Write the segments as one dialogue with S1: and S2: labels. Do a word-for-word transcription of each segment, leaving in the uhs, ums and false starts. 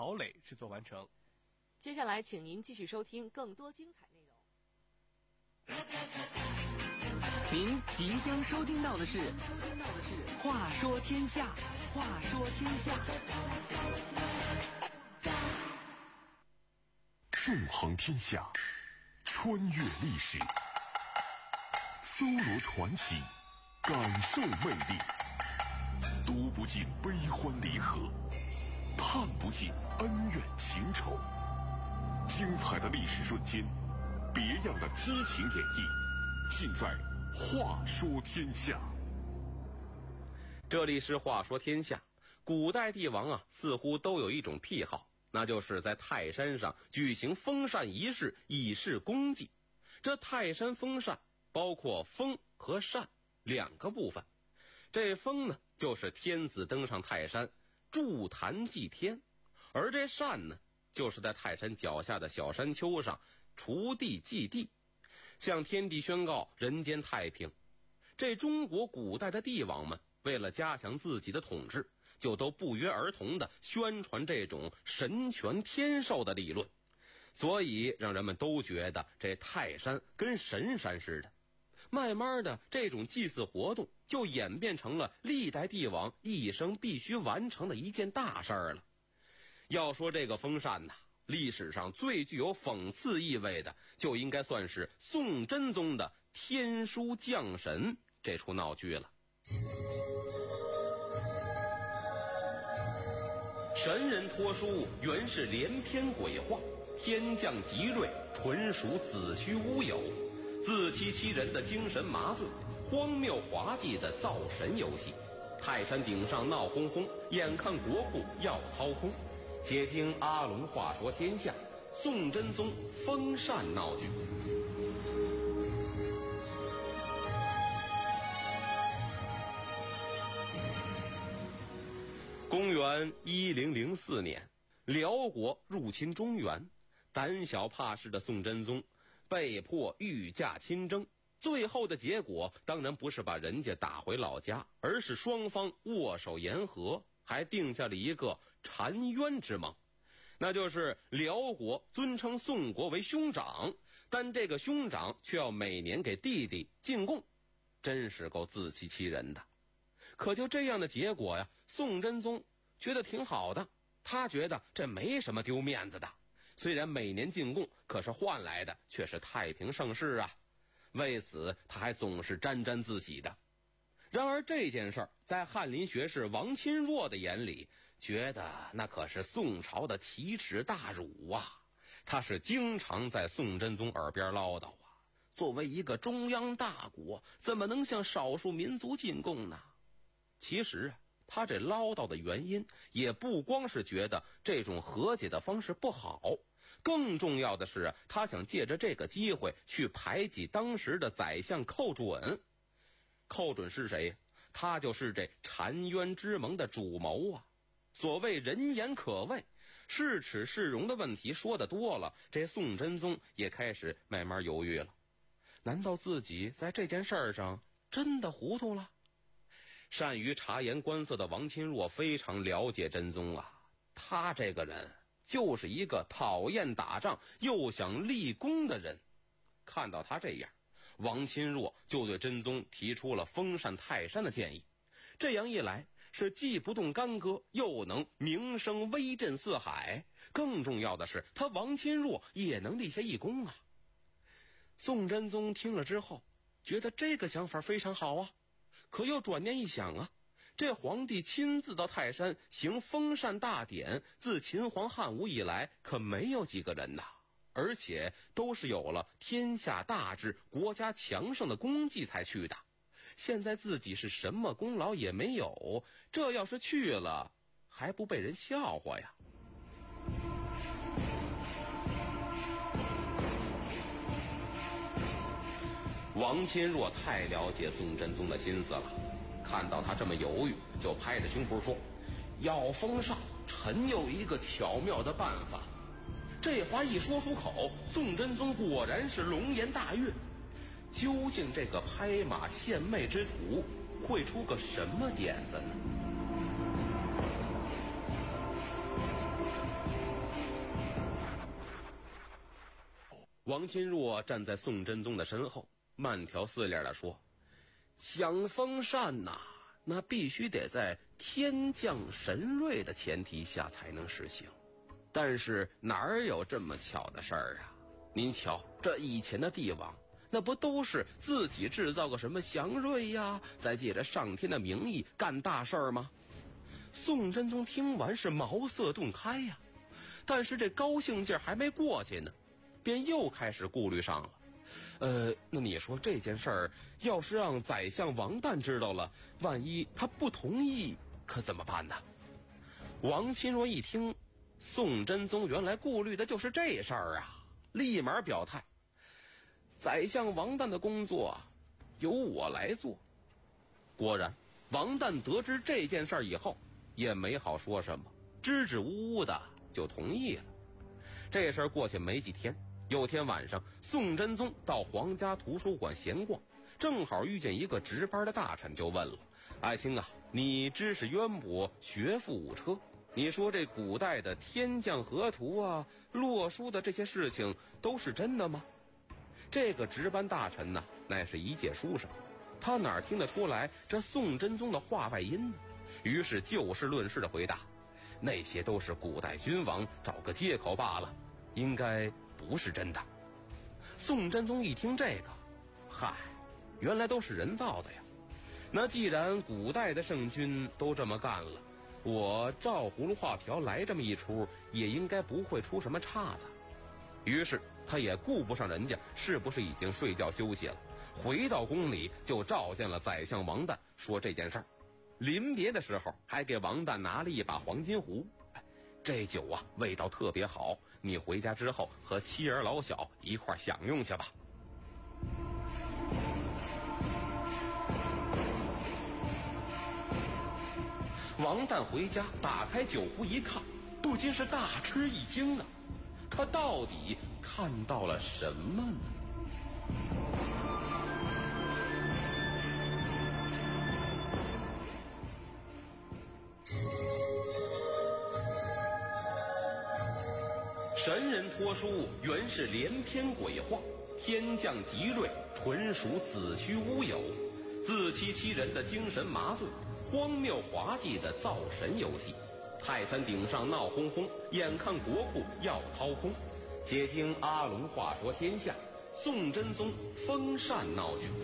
S1: 郝磊制作完成。
S2: 接下来请您继续收听更多精彩内容。
S3: 您即将收听到的是《话说天下》，话说天下。
S4: 纵横天下，穿越历史，搜罗传奇，感受魅力，读不尽悲欢离合，探不尽恩怨情仇。精彩的历史瞬间，别样的激情演绎，尽在话说天下。
S5: 这里是话说天下。古代帝王啊，似乎都有一种癖好，那就是在泰山上举行封禅仪式，以示功绩。这泰山封禅包括封和禅两个部分。这封呢，就是天子登上泰山筑坛祭天，而这禅呢，就是在泰山脚下的小山丘上锄地祭地，向天地宣告人间太平。这中国古代的帝王们为了加强自己的统治，就都不约而同地宣传这种神权天授的理论，所以让人们都觉得这泰山跟神山似的。慢慢的，这种祭祀活动就演变成了历代帝王一生必须完成的一件大事儿了。要说这个封禅呐，历史上最具有讽刺意味的，就应该算是宋真宗的天书降神这出闹剧了。神人托书原是连篇鬼话，天降吉瑞纯属子虚乌有，自欺欺人的精神麻醉，荒谬滑稽的造神游戏。泰山顶上闹哄哄，眼看国库要掏空。且听阿龙话说天下，宋真宗封禅闹剧。公元一零零四年，辽国入侵中原，胆小怕事的宋真宗被迫御驾亲征。最后的结果当然不是把人家打回老家，而是双方握手言和，还定下了一个澶渊之盟。那就是辽国尊称宋国为兄长，但这个兄长却要每年给弟弟进贡，真是够自欺欺人的。可就这样的结果呀，宋真宗觉得挺好的，他觉得这没什么丢面子的。虽然每年进贡，可是换来的却是太平盛世啊。为此他还总是沾沾自喜的。然而这件事儿在翰林学士王钦若的眼里，觉得那可是宋朝的奇耻大辱啊。他是经常在宋真宗耳边唠叨啊，作为一个中央大国，怎么能向少数民族进贡呢？其实啊，他这唠叨的原因也不光是觉得这种和解的方式不好，更重要的是他想借着这个机会去排挤当时的宰相寇准。寇准是谁？他就是这澶渊之盟的主谋啊。所谓人言可畏，是耻是荣的问题说得多了，这宋真宗也开始慢慢犹豫了。难道自己在这件事儿上真的糊涂了？善于察言观色的王钦若非常了解真宗啊，他这个人就是一个讨厌打仗又想立功的人。看到他这样，王钦若就对真宗提出了封禅泰山的建议。这样一来，是既不动干戈，又能名声威震四海。更重要的是，他王钦若也能立下一功啊。宋真宗听了之后，觉得这个想法非常好啊。可又转念一想啊，这皇帝亲自到泰山行封禅大典，自秦皇汉武以来可没有几个人呐，而且都是有了天下大治、国家强盛的功绩才去的。现在自己是什么功劳也没有，这要是去了，还不被人笑话呀？王钦若太了解宋真宗的心思了，看到他这么犹豫，就拍着胸脯说：要封禅，臣有一个巧妙的办法。这话一说出口，宋真宗果然是龙颜大悦。究竟这个拍马献媚之徒会出个什么点子呢？ 王钦若站在宋真宗的身后，慢条斯理地说：“想封禅呐，那必须得在天降神瑞的前提下才能实行。但是哪有这么巧的事儿啊？您瞧，这以前的帝王，那不都是自己制造个什么祥瑞呀，再借着上天的名义干大事儿吗？”宋真宗听完是茅塞顿开呀，但是这高兴劲儿还没过去呢，便又开始顾虑上了。呃，那你说这件事儿要是让宰相王旦知道了，万一他不同意，可怎么办呢？王钦若一听，宋真宗原来顾虑的就是这事儿啊，立马表态：宰相王旦的工作由我来做。果然，王旦得知这件事儿以后，也没好说什么，支支吾吾的就同意了。这事儿过去没几天，有天晚上，宋真宗到皇家图书馆闲逛，正好遇见一个值班的大臣，就问了：“爱卿啊，你知识渊博，学富五车，你说这古代的天降河图啊、洛书的这些事情都是真的吗？”这个值班大臣呢，乃是一介书生，他哪听得出来这宋真宗的话外音呢？于是就事论事的回答：“那些都是古代君王找个借口罢了，应该不是真的。”宋真宗一听这个，嗨，原来都是人造的呀。那既然古代的圣君都这么干了，我照葫芦画瓢来这么一出，也应该不会出什么岔子。于是他也顾不上人家是不是已经睡觉休息了，回到宫里就召见了宰相王旦，说这件事儿。临别的时候还给王旦拿了一把黄金壶，这酒啊味道特别好，你回家之后和妻儿老小一块享用去吧。王旦回家打开酒壶一看，不禁是大吃一惊啊，他到底看到了什么呢？神人托书原是连篇鬼话，天降吉瑞纯属子虚乌有，自欺欺人的精神麻醉，荒谬滑稽的造神游戏。泰山顶上闹哄哄，眼看国库要掏空。且听阿龙话说天下，宋真宗封禅闹剧。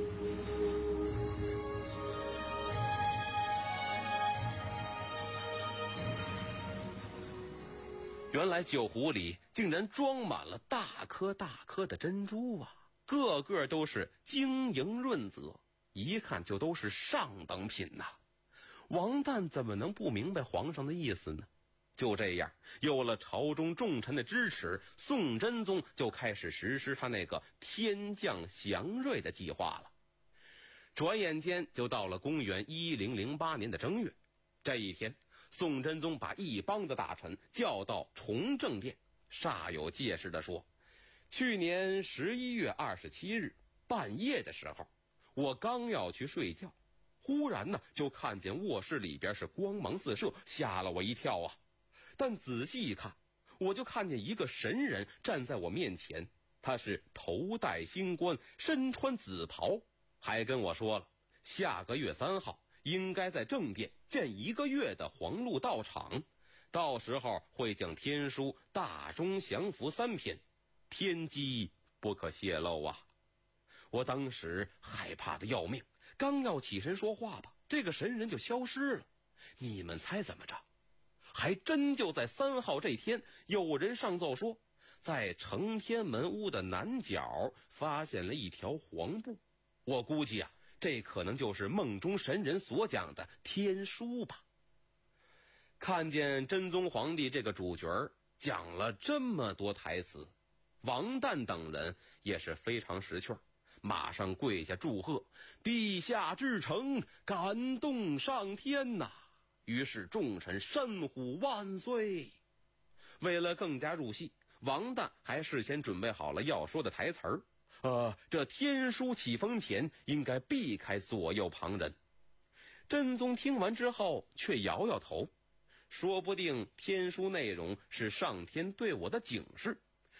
S5: 原来酒壶里竟然装满了大颗大颗的珍珠啊，个个都是晶莹润泽，一看就都是上等品呐、啊。王旦怎么能不明白皇上的意思呢？就这样，有了朝中重臣的支持，宋真宗就开始实施他那个天降祥瑞的计划了。转眼间就到了公元一零零八年的正月，这一天，宋真宗把一帮子大臣叫到崇政殿，煞有介事地说：“去年十一月二十七日半夜的时候，我刚要去睡觉，忽然呢就看见卧室里边是光芒四射，吓了我一跳啊！但仔细一看，我就看见一个神人站在我面前，他是头戴星冠，身穿紫袍，还跟我说了，下个月三号应该在正殿建一个月的黄鹿道场，到时候会将天书大中祥符三篇，天机不可泄露啊！我当时害怕的要命，刚要起身说话吧，这个神人就消失了。你们猜怎么着？还真就在三号这天，有人上奏说，在承天门屋的南角发现了一条黄布。我估计啊，这可能就是梦中神人所讲的天书吧。看见真宗皇帝这个主角讲了这么多台词，王旦等人也是非常识趣，马上跪下祝贺：“陛下至诚，感动上天呐！”于是众臣山呼万岁。为了更加入戏，王旦还事先准备好了要说的台词儿。呃，这天书起封前应该避开左右旁人。真宗听完之后却摇摇头，说不定天书内容是上天对我的警示，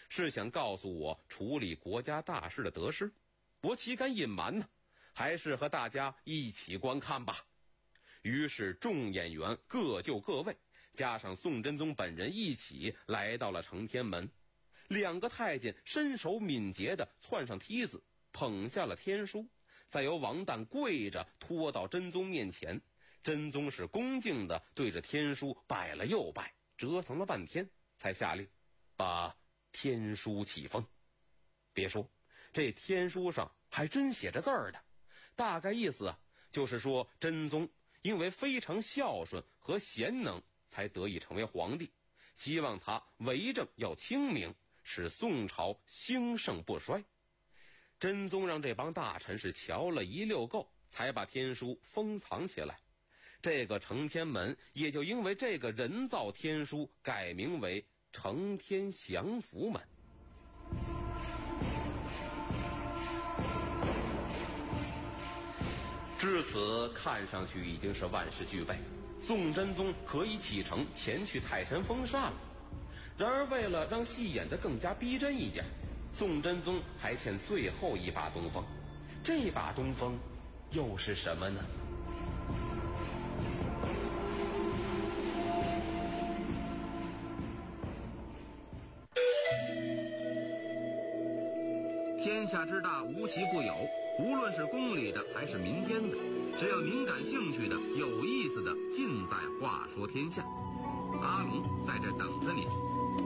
S5: 是想告诉我处理国家大事的得失，我岂敢隐瞒呢？还是和大家一起观看吧。于是众演员各就各位，加上宋真宗本人一起来到了承天门。两个太监身手敏捷地窜上梯子，捧下了天书，再由王旦跪着拖到真宗面前。真宗是恭敬地对着天书拜了又拜，折腾了半天，才下令把天书启封。别说，这天书上还真写着字儿的，大概意思啊，就是说真宗因为非常孝顺和贤能，才得以成为皇帝，希望他为政要清明，使宋朝兴盛不衰。真宗让这帮大臣是瞧了一溜够，才把天书封藏起来。这个承天门也就因为这个人造天书改名为承天祥符门。至此看上去已经是万事俱备，宋真宗可以启程前去泰山封禅了。然而为了让戏演得更加逼真一点，宋真宗还欠最后一把东风。这把东风又是什么呢？天下之大，无奇不有，无论是宫里的还是民间的，只要您感兴趣的、有意思的，尽在话说天下。阿龙在这等着您。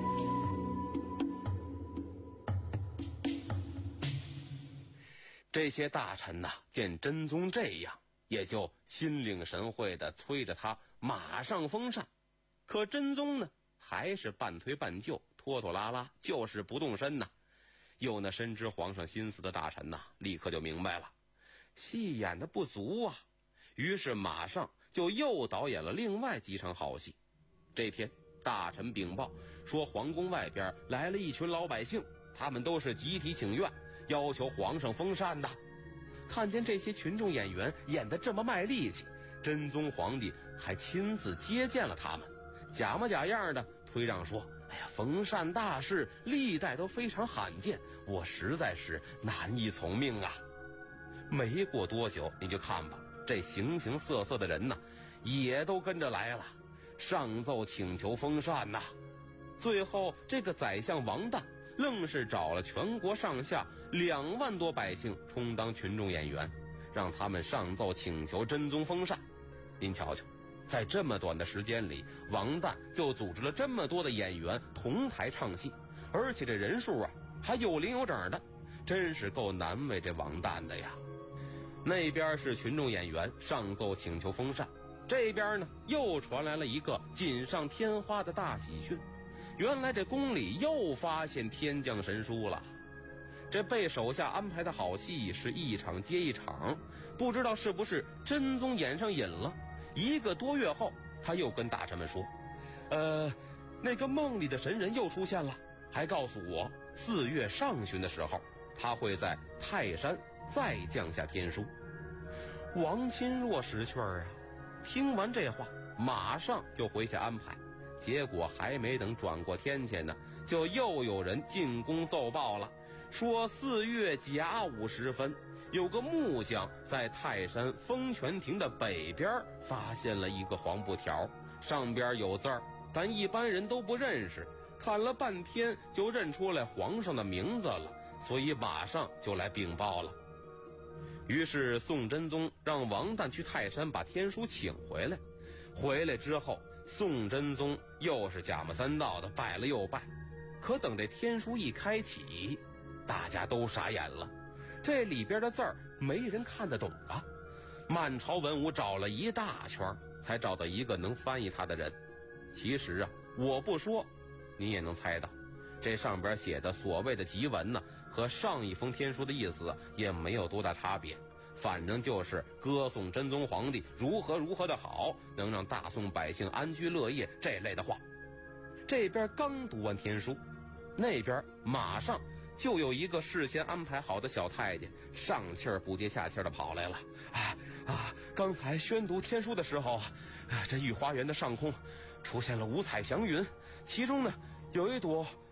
S5: 这些大臣呐，见真宗这样，也就心领神会地催着他马上封禅。可真宗呢，还是半推半就，拖拖拉拉，就是不动身呐。有那深知皇上心思的大臣呐，立刻就明白了，戏演的不足啊，于是马上就又导演了另外几场好戏。这天，大臣禀报说，皇宫外边来了一群老百姓，他们都是集体请愿，要求皇上封禅的。看见这些群众演员演得这么卖力气，真宗皇帝还亲自接见了他们，假模假样的推让说，哎呀，封禅大事历代都非常罕见，我实在是难以从命啊。没过多久，你就看吧，这形形色色的人呢，也都跟着来了，上奏请求封禅呐。最后这个宰相王旦愣是找了全国上下两万多百姓充当群众演员，让他们上奏请求真宗封禅。您瞧瞧，在这么短的时间里，王旦就组织了这么多的演员同台唱戏，而且这人数啊还有零有整的，真是够难为这王旦的呀。那边是群众演员上奏请求封禅，这边呢又传来了一个锦上添花的大喜讯，原来这宫里又发现天降神书了。这被手下安排的好戏是一场接一场，不知道是不是真宗演上瘾了。一个多月后，他又跟大臣们说，呃，那个梦里的神人又出现了，还告诉我四月上旬的时候，他会在泰山再降下天书。王钦若识趣儿啊，听完这话，马上就回下安排。结果还没等转过天去呢，就又有人进宫奏报了，说四月甲午时分，有个木匠在泰山风泉亭的北边发现了一个黄布条，上边有字儿，但一般人都不认识，看了半天就认出来皇上的名字了，所以马上就来禀报了。于是宋真宗让王旦去泰山把天书请回来。回来之后，宋真宗又是假模三道的拜了又拜，可等这天书一开启，大家都傻眼了，这里边的字儿没人看得懂啊。满朝文武找了一大圈，才找到一个能翻译他的人。其实啊，我不说你也能猜到，这上边写的所谓的檄文呢，和上一封天书的意思也没有多大差别，反正就是歌颂真宗皇帝如何如何的好，能让大宋百姓安居乐业这类的话。这边刚读完天书，那边马上就有一个事先安排好的小太监上气儿不接下气儿的跑来了。啊啊！刚才宣读天书的时候，啊，这御花园的上空出现了五彩祥云，其中呢有一朵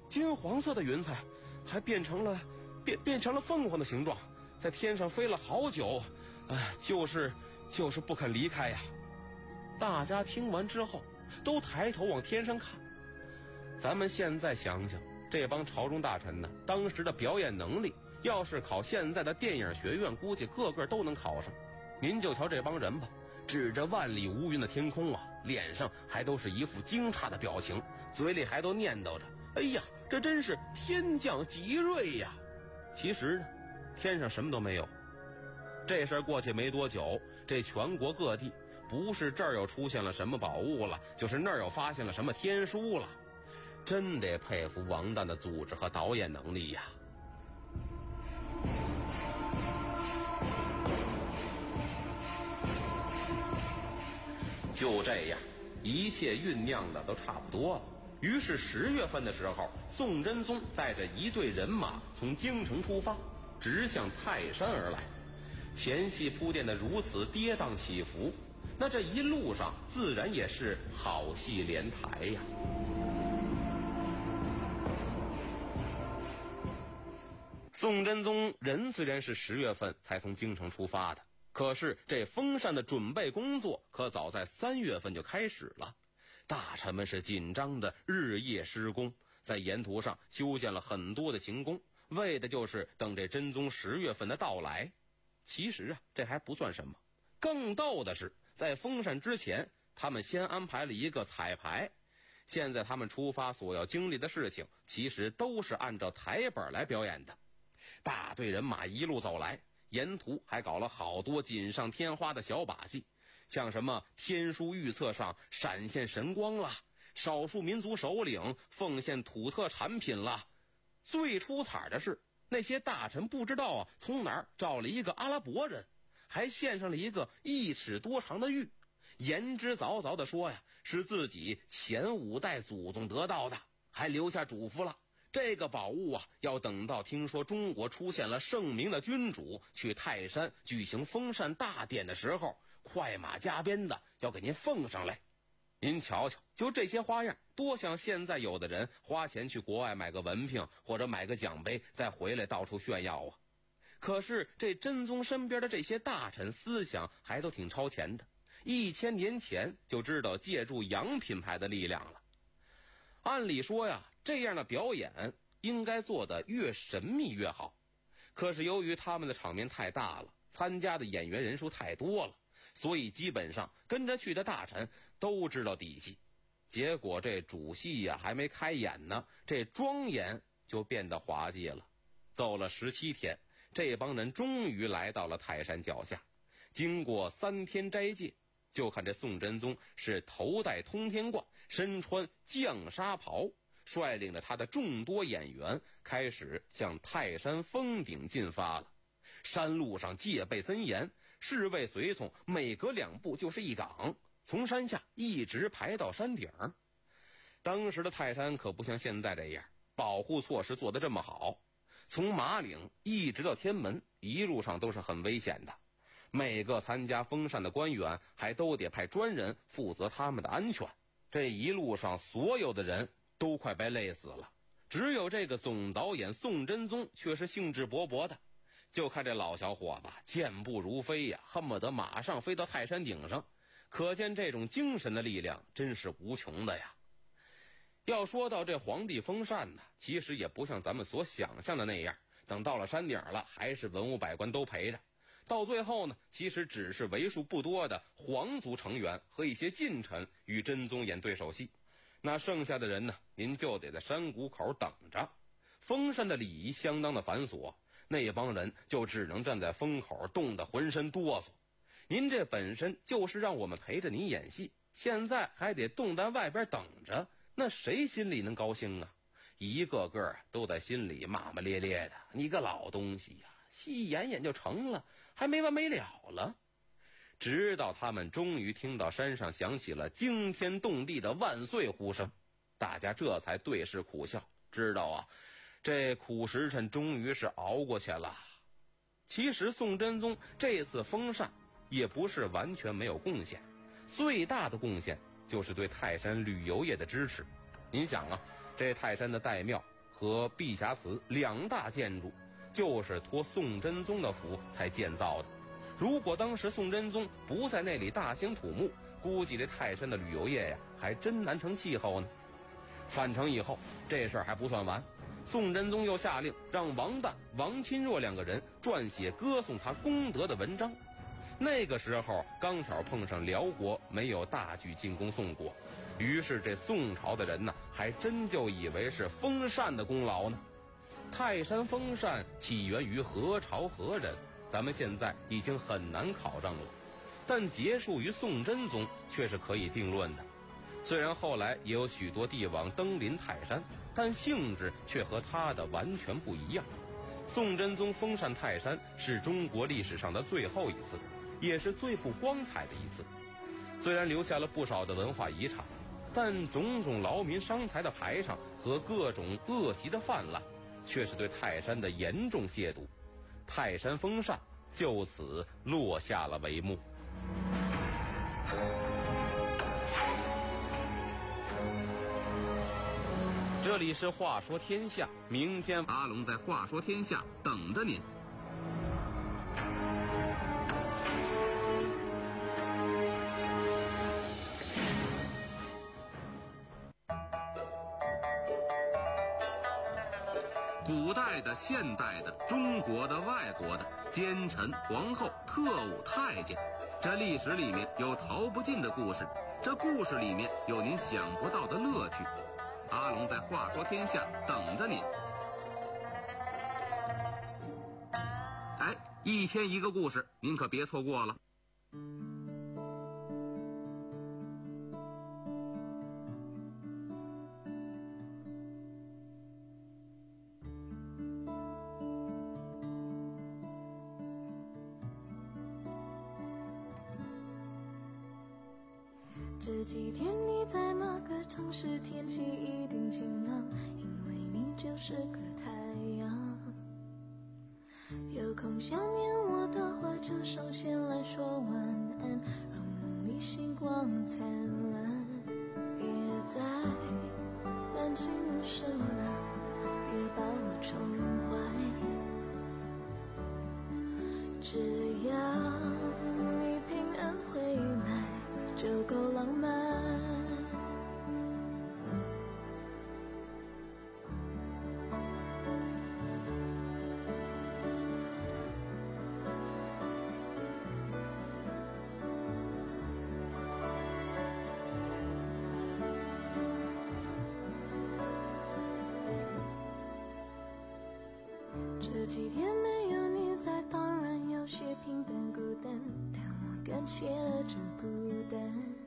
S5: 金黄色的云彩还变成了变变成了凤凰的形状，在天上飞了好久，哎，就是就是不肯离开呀。大家听完之后都抬头往天上看。咱们现在想想，这帮朝中大臣呢，当时的表演能力要是考现在的电影学院，估计个个都能考上。您就瞧这帮人吧，指着万里无云的天空啊，脸上还都是一副惊诧的表情，嘴里还都念叨着，哎呀，这真是天降吉瑞呀。其实呢，天上什么都没有。这事儿过去没多久，这全国各地不是这儿又出现了什么宝物了，就是那儿又发现了什么天书了。真得佩服王旦的组织和导演能力呀。就这样，一切酝酿的都差不多了。于是十月份的时候，宋真宗带着一队人马从京城出发，直向泰山而来。前戏铺垫的如此跌宕起伏，那这一路上自然也是好戏连台呀。宋真宗人虽然是十月份才从京城出发的，可是这封禅的准备工作可早在三月份就开始了。大臣们是紧张的日夜施工，在沿途上修建了很多的行宫，为的就是等这真宗十月份的到来。其实啊，这还不算什么，更逗的是，在封禅之前，他们先安排了一个彩排。现在他们出发所要经历的事情，其实都是按照台本来表演的。大队人马一路走来，沿途还搞了好多锦上添花的小把戏，像什么天书预测上闪现神光啦，少数民族首领奉献土特产品啦。最出彩的是，那些大臣不知道啊从哪儿找了一个阿拉伯人，还献上了一个一尺多长的玉，言之凿凿的说呀，是自己前五代祖宗得到的，还留下嘱咐了，这个宝物啊，要等到听说中国出现了圣明的君主，去泰山举行封禅大典的时候，快马加鞭的要给您奉上来。您瞧瞧，就这些花样，多像现在有的人花钱去国外买个文凭或者买个奖杯，再回来到处炫耀啊。可是这真宗身边的这些大臣思想还都挺超前的，一千年前就知道借助洋品牌的力量了。按理说呀，这样的表演应该做得越神秘越好，可是由于他们的场面太大了，参加的演员人数太多了，所以基本上跟着去的大臣都知道底细。结果这主戏呀还没开演呢，这庄严就变得滑稽了。走了十七天，这帮人终于来到了泰山脚下。经过三天斋戒，就看这宋真宗是头戴通天冠，身穿绛纱袍，率领着他的众多演员开始向泰山峰顶进发了。山路上戒备森严，侍卫随从每隔两步就是一岗，从山下一直排到山顶。当时的泰山可不像现在这样，保护措施做得这么好，从马岭一直到天门，一路上都是很危险的。每个参加封禅的官员还都得派专人负责他们的安全。这一路上所有的人都快被累死了，只有这个总导演宋真宗却是兴致勃勃的。就看这老小伙子健步如飞呀，恨不得马上飞到泰山顶上，可见这种精神的力量真是无穷的呀。要说到这皇帝封禅呢，其实也不像咱们所想象的那样，等到了山顶了还是文武百官都陪着。到最后呢，其实只是为数不多的皇族成员和一些近臣与真宗演对手戏，那剩下的人呢，您就得在山谷口等着。封禅的礼仪相当的繁琐，那帮人就只能站在风口，冻得浑身哆嗦。您这本身就是让我们陪着您演戏，现在还得冻在外边等着，那谁心里能高兴啊？一个个都在心里骂骂咧咧的，你个老东西呀，戏演演就成了，还没完没了了。直到他们终于听到山上响起了惊天动地的万岁呼声，大家这才对视苦笑，知道啊，这苦时辰终于是熬过去了。其实宋真宗这次封禅也不是完全没有贡献，最大的贡献就是对泰山旅游业的支持。您想啊，这泰山的岱庙和碧霞祠两大建筑，就是托宋真宗的福才建造的。如果当时宋真宗不在那里大兴土木，估计这泰山的旅游业呀，还真难成气候呢。返程以后，这事儿还不算完，宋真宗又下令让王旦、王钦若两个人撰写歌颂他功德的文章。那个时候刚巧碰上辽国没有大举进攻宋国，于是这宋朝的人呢，还真就以为是封禅的功劳呢。泰山封禅起源于何朝何人，咱们现在已经很难考证了，但结束于宋真宗却是可以定论的。虽然后来也有许多帝王登临泰山，但性质却和他的完全不一样。宋真宗封禅泰山是中国历史上的最后一次，也是最不光彩的一次。虽然留下了不少的文化遗产，但种种劳民伤财的排场和各种恶习的泛滥，却是对泰山的严重亵渎。泰山封禅就此落下了帷幕。这里是话说天下，明天阿龙在话说天下等着您。古代的、现代的、中国的、外国的，奸臣、皇后、特务、太监，这历史里面有逃不尽的故事，这故事里面有您想不到的乐趣。阿龙在话说天下等着您。哎，一天一个故事，您可别错过了。
S1: 这几天你在那个城市，天气一定晴朗，因为你就是个太阳。有空想念我的话，就上线来说晚安，让梦里星光灿烂。别再担心我什么了，别把我宠坏，只要你平安回来就够浪漫。这几天没有你在，当然有些平淡孤单，但我感谢这孤单，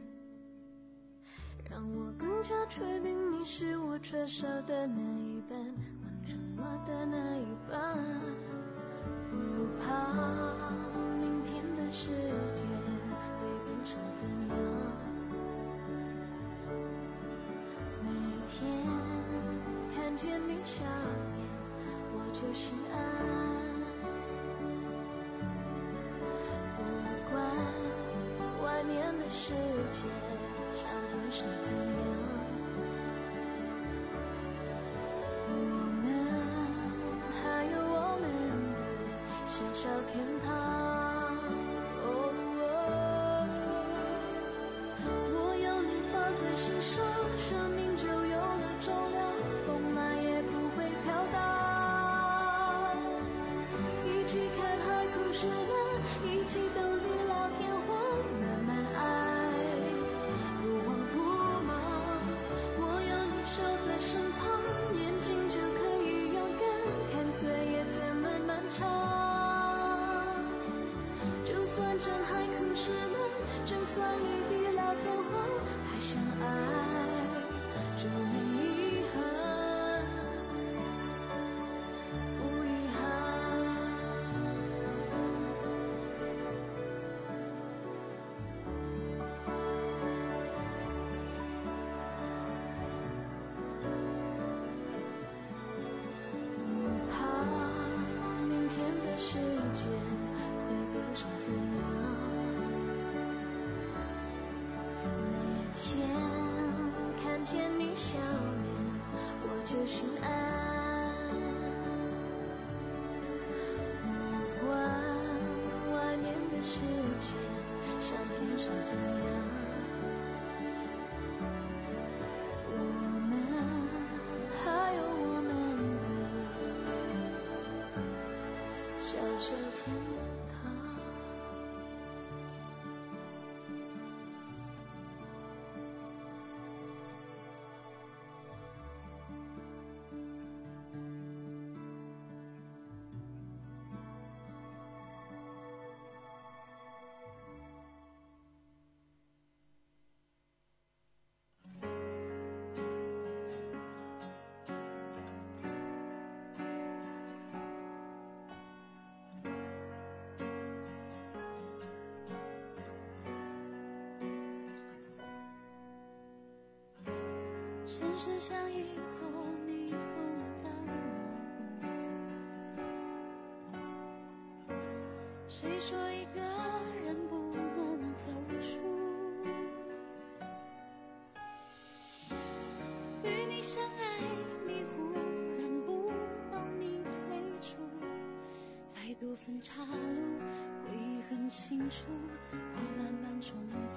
S1: 让我更加确定你是我缺少的那一半，完成我的那一半。不怕明天的世界会变成怎样，每天看见你笑脸我就心安，不管外面的世界想变成怎样，我们还有我们的小小天堂。哦哦，我有你放在心上，生命就有了重量，风来也不会飘荡。一起看海枯石烂，一起等地老天荒，慢慢爱，不慌不忙。我有你守在身旁，眼睛就可以勇敢，看岁月怎么漫长。就算真海枯石烂，就算一地老天荒，还相爱就没遗憾，不遗憾。不怕明天的世界会变成怎样，每天看见你笑脸我就心安。 着天堂。城市像一座蜜蜂淡若无踪，谁说一个人不能走出？与你相爱，你忽然不帮你退出，再多分岔路，回忆很清楚，我慢慢重组。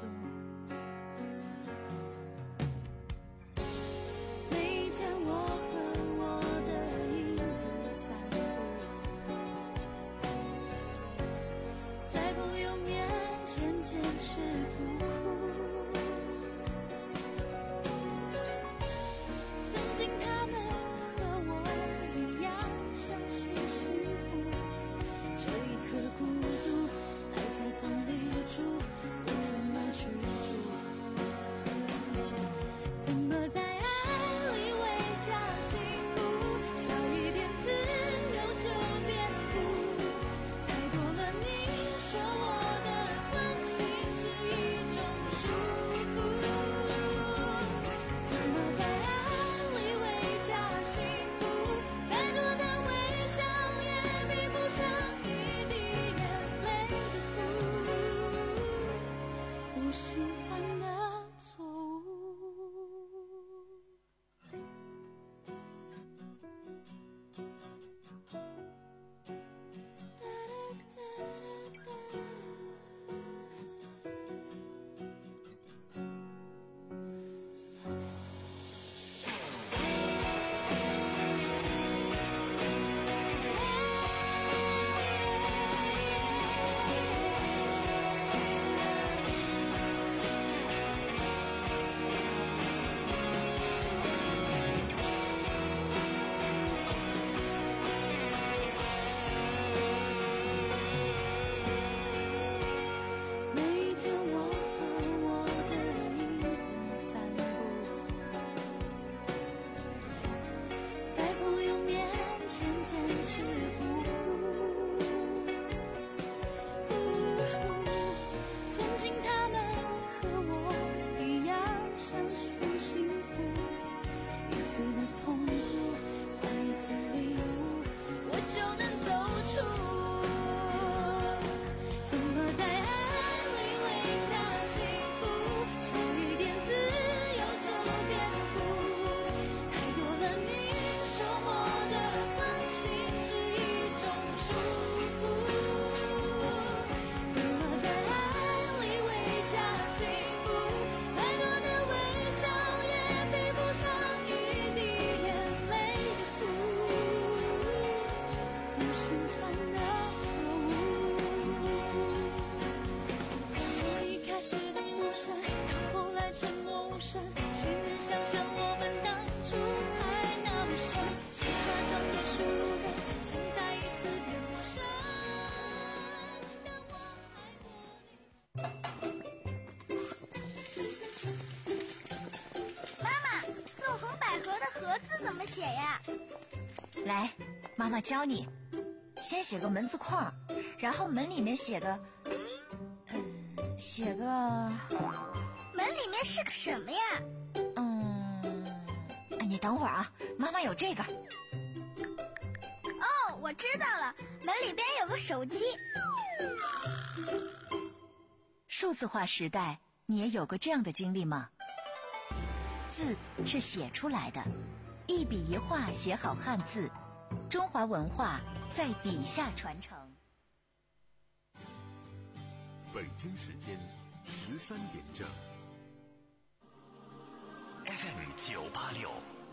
S6: 写呀？
S7: 来，妈妈教你，先写个门字框，然后门里面写个，嗯，写个，
S6: 门里面是个什么呀？
S7: 嗯，你等会儿啊，妈妈有这个。
S6: 哦，我知道了，门里边有个手机。
S7: 数字化时代，你也有过这样的经历吗？字是写出来的，一笔一画写好汉字，中华文化在笔下传承。
S4: 北京时间十三点整 ，F M 九八六